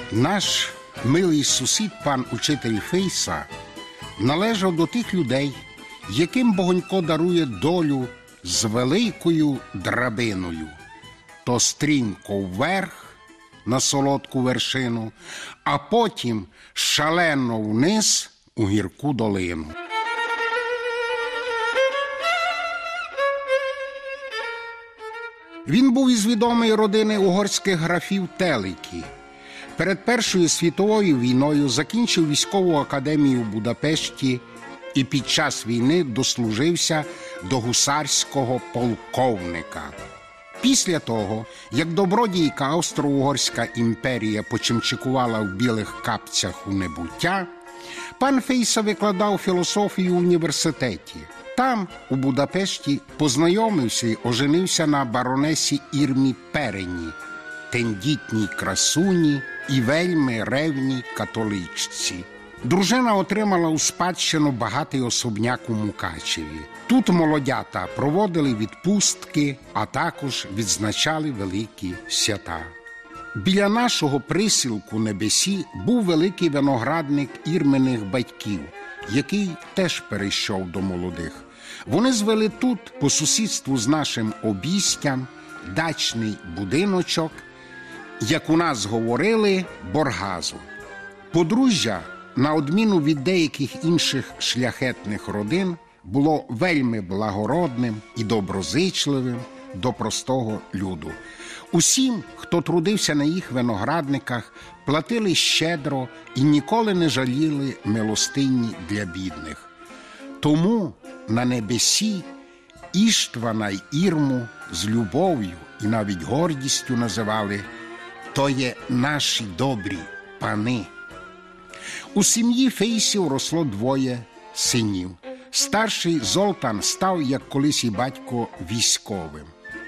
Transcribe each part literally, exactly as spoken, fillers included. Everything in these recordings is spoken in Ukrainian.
Наш милий сусід, пан учитель Фейса, належав до тих людей, яким Богонько дарує долю з великою драбиною. То стрімко вверх на солодку вершину, а потім шалено вниз у гірку долину. Він був із відомої родини угорських графів Телики. Перед Першою світовою війною закінчив військову академію в Будапешті і під час війни дослужився до гусарського полковника. Після того, як добродійка Австро-Угорська імперія почимчикувала в білих капцях у небуття, пан Фейса викладав філософію в університеті. Там, у Будапешті, познайомився і оженився на баронесі Ірмі Перені, тендітній красуні і вельми ревній католичці. Дружина отримала у спадщину багатий особняк у Мукачеві. Тут молодята проводили відпустки, а також відзначали великі свята. Біля нашого присілку Небесі був великий виноградник Ірминих батьків, який теж перейшов до молодих. Вони звели тут, по сусідству з нашим обійстям, дачний будиночок, як у нас говорили, боргазу. Подружжя, на відміну від деяких інших шляхетних родин, було вельми благородним і доброзичливим до простого люду. Усім, хто трудився на їх виноградниках, платили щедро і ніколи не жаліли милостині для бідних. Тому на Небесі Іштвана й Ірму з любов'ю і навіть гордістю називали «то є наші добрі пани». У сім'ї Фейсів росло двоє синів. Старший Золтан став, як колись і батько, військовим.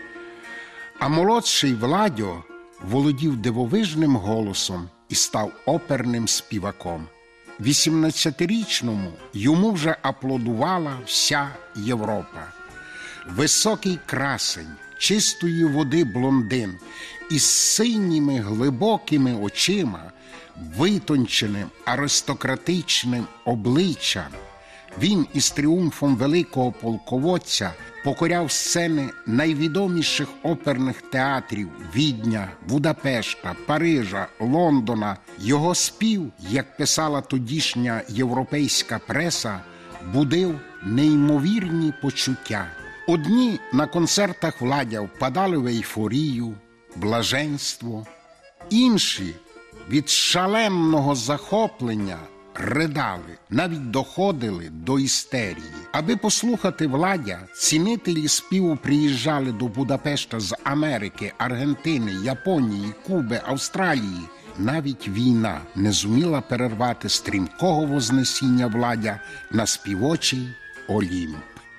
А молодший Владьо володів дивовижним голосом і став оперним співаком. вісімнадцятирічному йому вже аплодувала вся Європа. Високий красень, чистої води блондин із синіми глибокими очима, витонченим аристократичним обличчям. Він із тріумфом великого полководця покоряв сцени найвідоміших оперних театрів Відня, Будапешта, Парижа, Лондона. Його спів, як писала тодішня європейська преса, будив неймовірні почуття. Одні на концертах Владя впадали в ейфорію, блаженство, інші від шаленого захоплення ридали, навіть доходили до істерії. Аби послухати Владя, цінителі співу приїжджали до Будапешта з Америки, Аргентини, Японії, Куби, Австралії. Навіть війна не зуміла перервати стрімкого вознесіння Владя на співочий Олімп.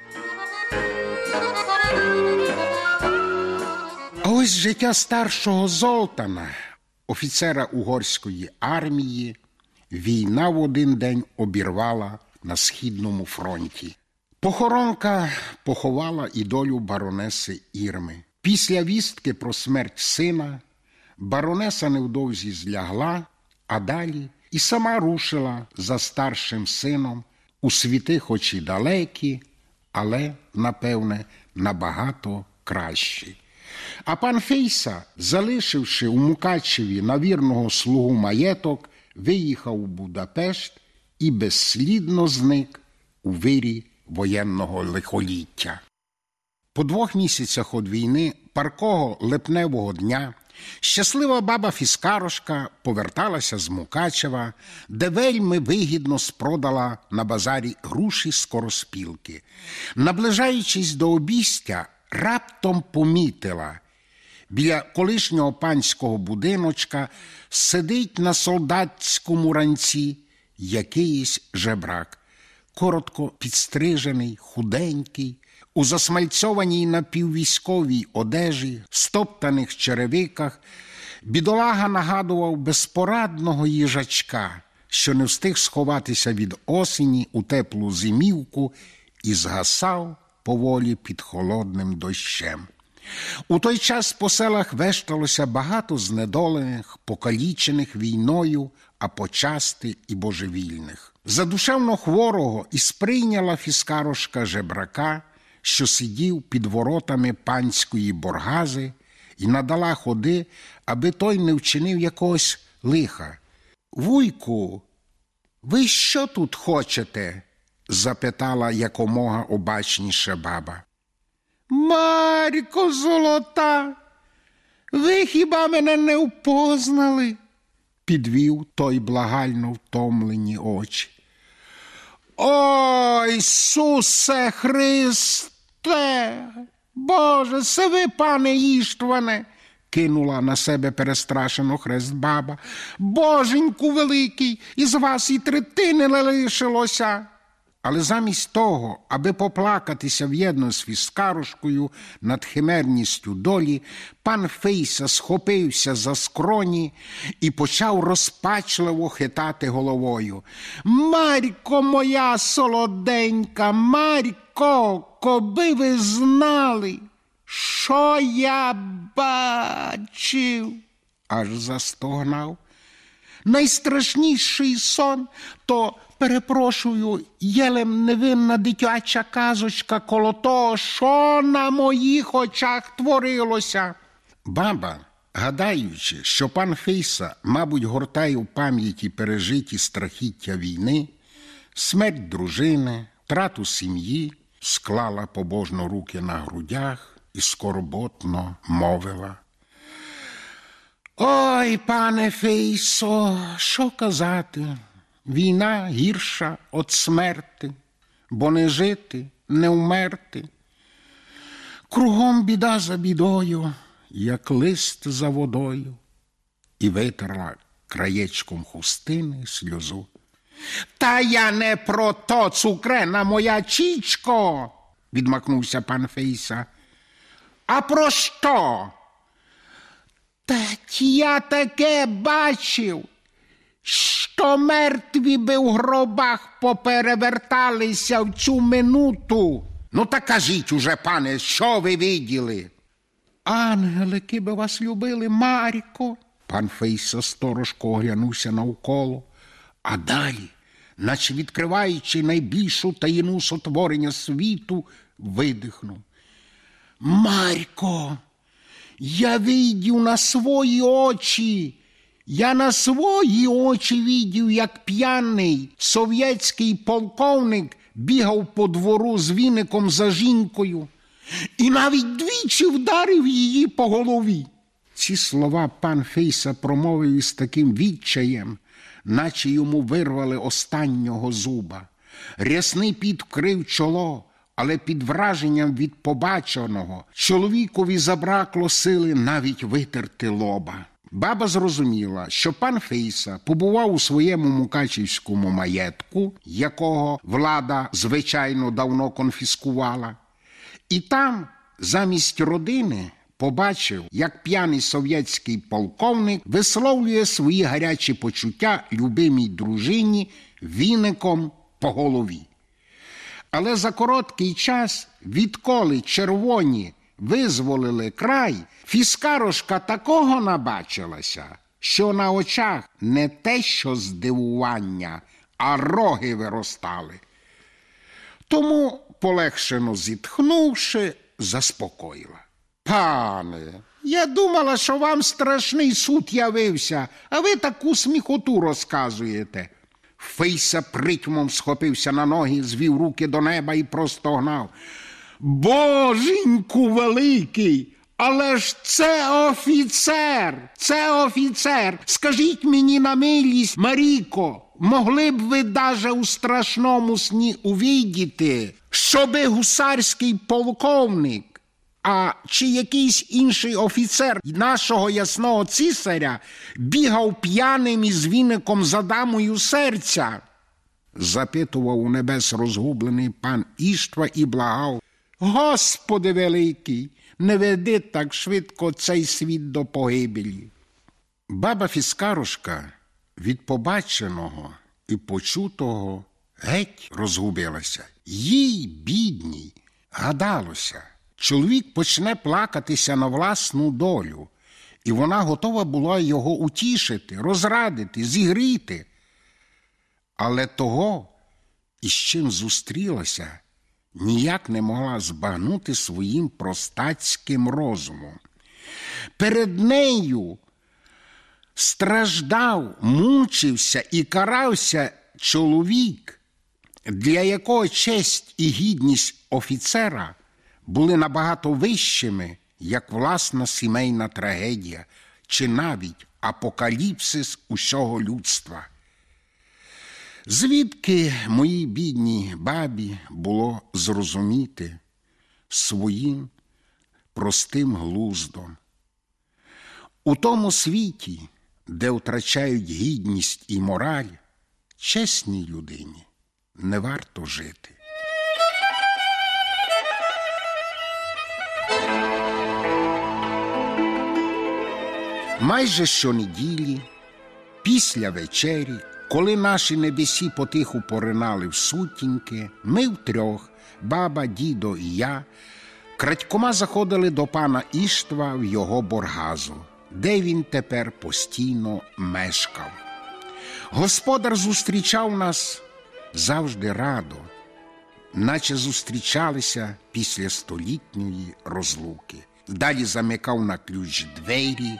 А ось життя старшого Золтана, офіцера угорської армії, війна в один день обірвала на Східному фронті. Похоронка поховала і долю баронеси Ірми. Після вістки про смерть сина баронеса невдовзі злягла, а далі і сама рушила за старшим сином у світи хоч і далекі, але, напевне, набагато кращі. А пан Фейса, залишивши у Мукачеві на вірного слугу маєток, виїхав у Будапешт і безслідно зник у вирі воєнного лихоліття. По двох місяцях від війни, паркого липневого дня, щаслива баба Фіскарошка поверталася з Мукачева, де вельми вигідно спродала на базарі груші скороспілки. Наближаючись до обійстя, раптом помітила: біля колишнього панського будиночка сидить на солдатському ранці якийсь жебрак. Коротко підстрижений, худенький, у засмальцьованій напіввійськовій одежі, стоптаних черевиках, бідолага нагадував безпорадного їжачка, що не встиг сховатися від осені у теплу зимівку і згасав поволі під холодним дощем. У той час по селах вешталося багато знедолених, покалічених війною, а почасти і божевільних. За душевно хворого і сприйняла фіскарошка жебрака, що сидів під воротами панської боргази, і надала ходи, аби той не вчинив якогось лиха. «Вуйку, ви що тут хочете?» – запитала якомога обачніше баба. «Марко золота, ви хіба мене не впознали?» – підвів той благально втомлені очі. «Ой, Ісусе Христе! Боже, це ви, пане Іштване!» – кинула на себе перестрашено хрест баба. «Боженьку великий, із вас і третини не лишилося!» Але замість того, аби поплакатися в'єдно з фіскарушкою над химерністю долі, пан Фейса схопився за скроні і почав розпачливо хитати головою. «Марько моя солоденька, Марько, коби ви знали, що я бачив!» Аж застогнав. «Найстрашніший сон то, перепрошую, єлем невинна дитяча казочка коло того, що на моїх очах творилося». Баба, гадаючи, що пан Фейса, мабуть, гортає в пам'яті пережиті страхіття війни, смерть дружини, втрату сім'ї, склала побожно руки на грудях і скорботно мовила. «Ой, пане Фейсо, що казати? Війна гірша від смерти, бо не жити, не вмерти. Кругом біда за бідою, як лист за водою». І витерла краєчком хустини сльозу. «Та я не про то, цукрена моя чічко!» – відмахнувся пан Фейса. «А про що?» «Так я таке бачив, що мертві би в гробах попереверталися в цю минуту». «Ну так кажіть уже, пане, що ви виділи?» «Ангелики би вас любили, Марько». Пан Фейса сторожко оглянувся навколо, а далі, наче відкриваючи найбільшу таїну сотворення світу, видихнув. «Марько, я видів на свої очі, я на свої очі видів, як п'яний совєтський полковник бігав по двору з віником за жінкою і навіть двічі вдарив її по голові». Ці слова пан Фейса промовив із таким відчаєм, наче йому вирвали останнього зуба. Рясний піт вкрив чоло, але під враженням від побаченого чоловікові забракло сили навіть витерти лоба. Баба зрозуміла, що пан Фейса побував у своєму мукачівському маєтку, якого влада, звичайно, давно конфіскувала, і там, замість родини, побачив, як п'яний совєтський полковник висловлює свої гарячі почуття любимій дружині віником по голові. Але за короткий час, відколи червоні визволили край, фіскарошка такого набачилася, що на очах не те що здивування, а роги виростали. Тому, полегшено зітхнувши, заспокоїла. «Пане, я думала, що вам страшний суд явився, а ви таку сміхоту розказуєте». Фейса притьмом схопився на ноги, звів руки до неба і простогнав. «Боженьку великий, але ж це офіцер, це офіцер! Скажіть мені на милість, Марійко, могли б ви даже у страшному сні увидіти, щоби гусарський полковник, а чи якийсь інший офіцер нашого ясного цісаря бігав п'яним із віником за дамою серця?» Запитував у небес розгублений пан Іштва і благав. «Господи великий, не веди так швидко цей світ до погибелі». Баба фіскарушка від побаченого і почутого геть розгубилася. Їй, бідній, гадалося, чоловік почне плакатися на власну долю, і вона готова була його утішити, розрадити, зігріти. Але того, із чим зустрілася, ніяк не могла збагнути своїм простацьким розумом. Перед нею страждав, мучився і карався чоловік, для якого честь і гідність офіцера були набагато вищими, як власна сімейна трагедія чи навіть апокаліпсис усього людства. Звідки моїй бідній бабі було зрозуміти своїм простим глуздом? У тому світі, де втрачають гідність і мораль, чесній людині не варто жити. Майже щонеділі, після вечері, коли наші небесі потиху поринали в сутінки, ми втрьох, баба, дідо і я, крадькома заходили до пана Іштва в його боргазу, де він тепер постійно мешкав. Господар зустрічав нас завжди радо, наче зустрічалися після столітньої розлуки. Далі замикав на ключ двері,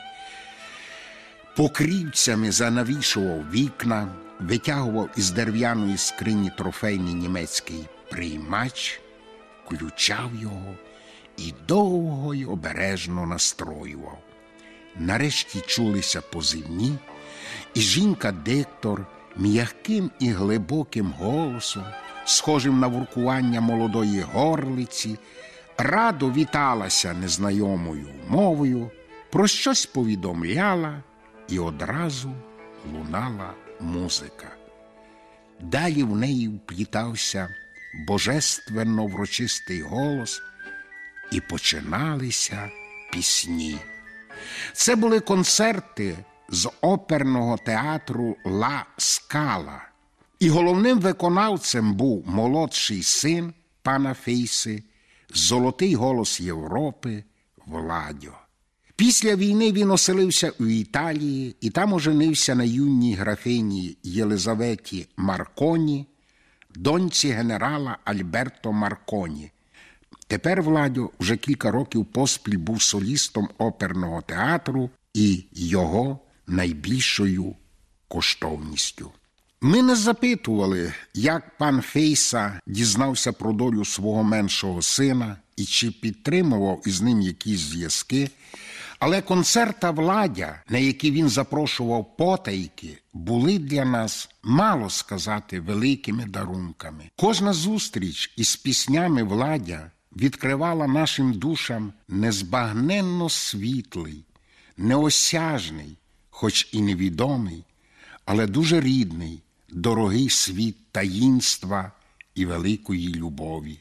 покрівцями занавішував вікна, витягував із дерев'яної скрині трофейний німецький приймач, включав його і довго й обережно настроював. Нарешті чулися позивні, і жінка-диктор м'яким і глибоким голосом, схожим на воркування молодої горлиці, радо віталася незнайомою мовою, про щось повідомляла, і одразу лунала музика. Далі в неї вплітався божественно-врочистий голос, і починалися пісні. Це були концерти з оперного театру «Ла Скала». І головним виконавцем був молодший син пана Фейси, золотий голос Європи Владьо. Після війни він оселився у Італії і там оженився на юній графині Єлизаветі Марконі, доньці генерала Альберто Марконі. Тепер Владьо вже кілька років поспіль був солістом оперного театру і його найбільшою коштовністю. Ми не запитували, як пан Фейса дізнався про долю свого меншого сина і чи підтримував із ним якісь зв'язки, але концерта Владя, на які він запрошував потайки, були для нас, мало сказати, великими дарунками. Кожна зустріч із піснями Владя відкривала нашим душам незбагненно світлий, неосяжний, хоч і невідомий, але дуже рідний, дорогий світ таїнства і великої любові.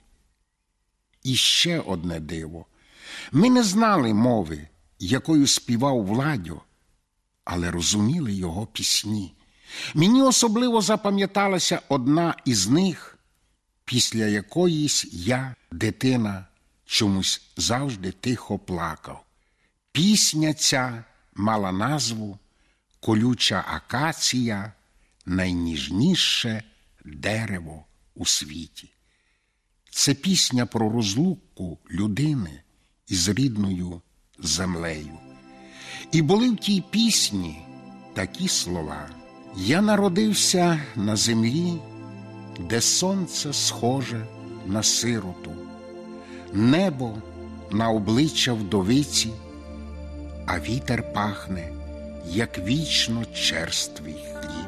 І ще одне диво. Ми не знали мови, якою співав Владьо, але розуміли його пісні. Мені особливо запам'яталася одна із них, після якоїсь я, дитина, чомусь завжди тихо плакав. Пісня ця мала назву «Колюча акація – найніжніше дерево у світі». Це пісня про розлуку людини із рідною землею. І були в тій пісні такі слова: «Я народився на землі, де сонце схоже на сироту, небо на обличчя вдовиці, а вітер пахне, як вічно черствий хліб.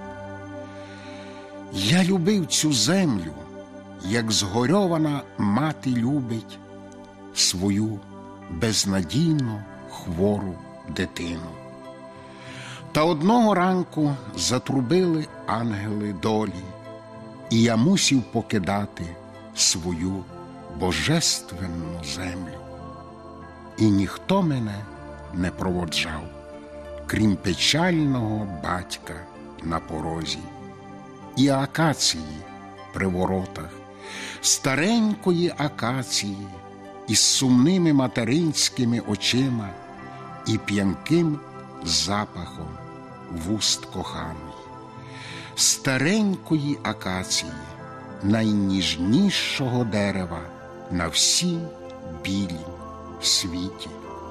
Я любив цю землю, як згорьована мати любить свою безнадійно хвору дитину. Та одного ранку затрубили ангели долі, і я мусів покидати свою божественну землю. І ніхто мене не проводжав, крім печального батька на порозі і акації при воротах, старенької акації, із сумними материнськими очима і п'янким запахом вуст коханої, старенької акації, найніжнішого дерева на всім білім світі.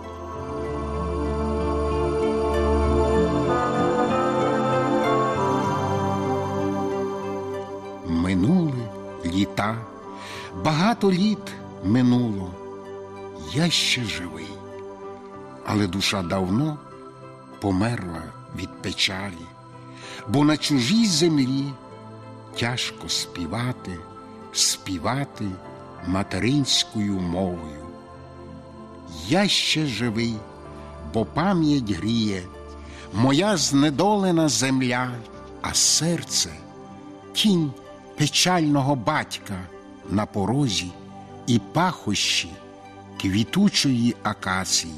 Минули літа, багато літ минуло, я ще живий, але душа давно померла від печалі, бо на чужій землі тяжко співати, співати материнською мовою. Я ще живий, бо пам'ять гріє, моя знедолена земля, а серце – тінь печального батька на порозі і пахощі квітучої акації,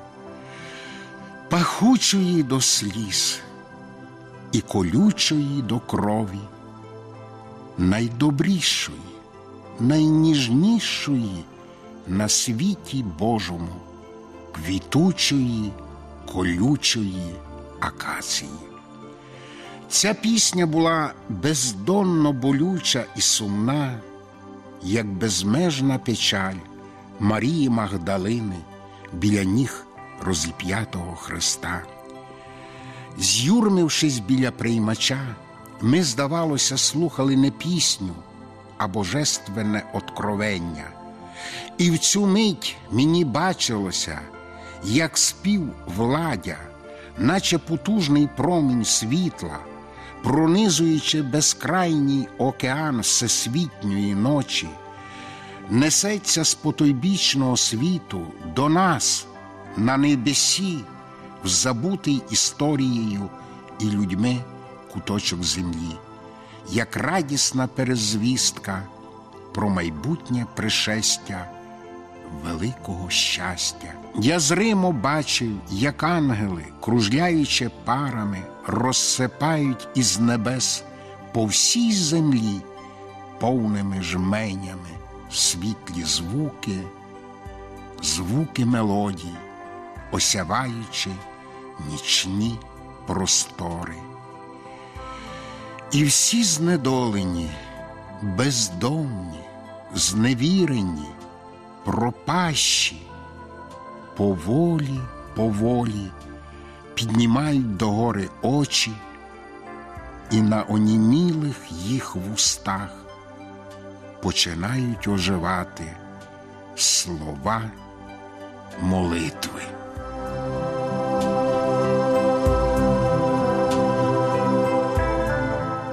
пахучої до сліз і колючої до крові, найдобрішої, найніжнішої на світі Божому, квітучої, колючої акації. Ця пісня була бездонно болюча і сумна, як безмежна печаль Марії Магдалини біля ніг розіп'ятого Христа. З'юрмившись біля приймача, ми, здавалося, слухали не пісню, а божественне откровення. І в цю мить мені бачилося, як спів владя, наче потужний промінь світла, пронизуючи безкрайній океан всесвітньої ночі, несеться з потойбічного світу до нас на небесі, в забутий історією і людьми куточок землі, як радісна перезвістка про майбутнє пришестя великого щастя. Я зримо бачив, як ангели, кружляючи парами, розсипають із небес по всій землі повними жменями світлі звуки, звуки мелодій, осяваючи нічні простори. І всі знедолені, бездомні, зневірені, пропащі, поволі, поволі піднімають догори очі, і на онімілих їх вустах починають оживати слова молитви.